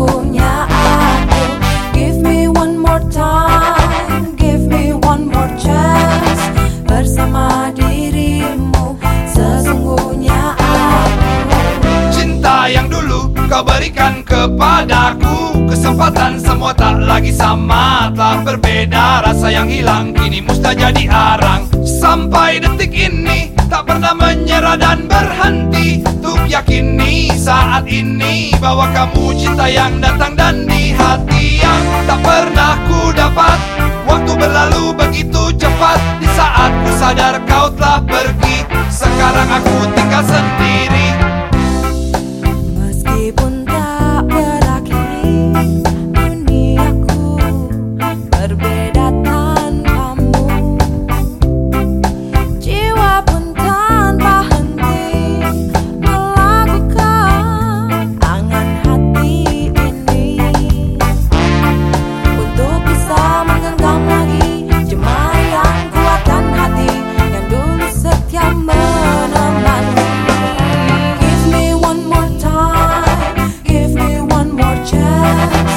sesungguhnya aku. Give me one more time, give me one more chance. Bersama dirimu sesungguhnya aku. Cinta yang dulu kau berikan kepadaku, kesempatan semua tak lagi sama, telah berbeda. Rasa yang hilang kini musnah jadi arang. Sampai detik ini tak pernah menyerah dan berhenti untuk yakini saat ini bahwa kamu cinta yang datang dan di hati yang tak pernah ku dapat. Waktu berlalu begitu cepat, di saat ku sadar kau telah pergi. Sekarang aku tinggal sendiri. Meskipun tak berakhir duniaku, berbeda tanpamu. Jiwa pun tanpa henti melakukan angan hati ini, untuk bisa menggenggam lagi jemari yang kuatkan hati yang dulu setia menemani. Give me one more time, give me one more chance.